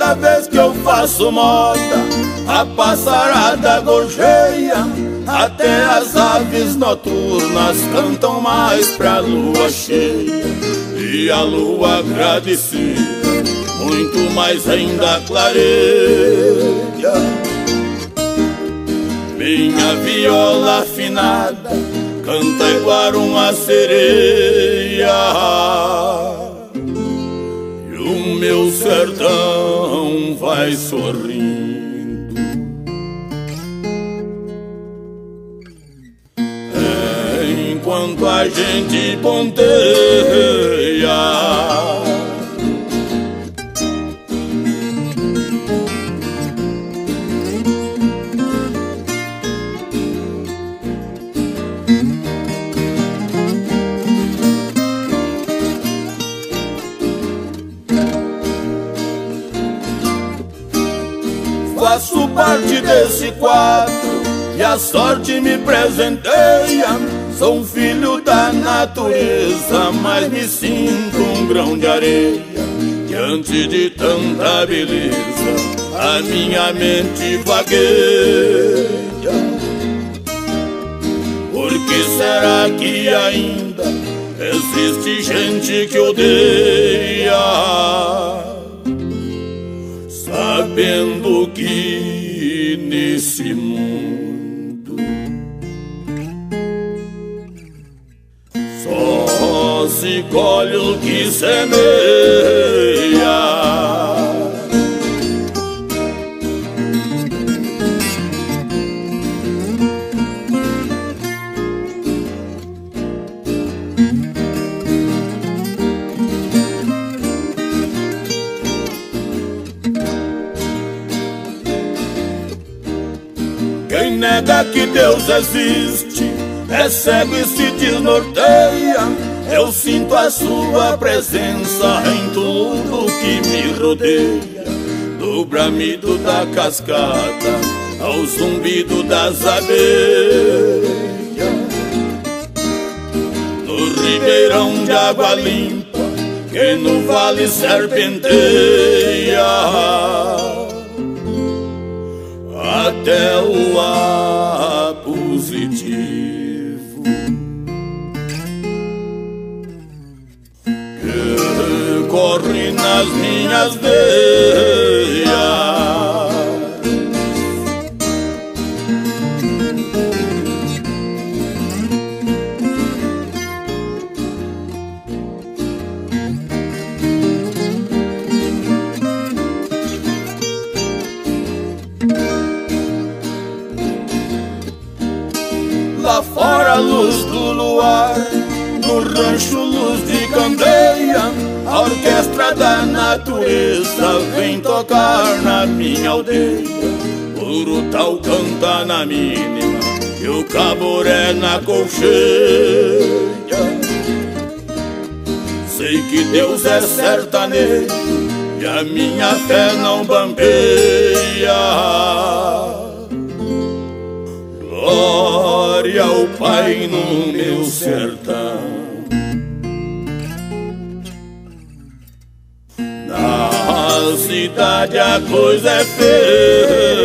Toda vez que eu faço moda, a passarada gorjeia, até as aves noturnas cantam mais pra lua cheia. E a lua agradecida muito mais ainda clareia. Minha viola afinada canta igual uma sereia, e o meu sertão vai sorrindo. Enquanto a gente ponteia, faço parte desse quadro e a sorte me presenteia. Sou um filho da natureza, mas me sinto um grão de areia. Diante de tanta beleza, a minha mente vagueia. Por que será que ainda existe gente que odeia, sabendo que nesse mundo só se colhe o que semeia? Quem nega que Deus existe é cego e se desnorteia. Eu sinto a sua presença em tudo que me rodeia, do bramido da cascata ao zumbido das abelhas, no ribeirão de água limpa que no vale serpenteia, até o ar positivo que corre nas minhas veias. Lá fora a luz do luar, no rancho luz de candeia, a orquestra da natureza vem tocar na minha aldeia. O urutau canta na mínima e o caboré na colcheia. Sei que Deus é sertanejo e a minha fé não bambeia. Glória ao Pai no meu sertão. Na cidade a coisa é feia,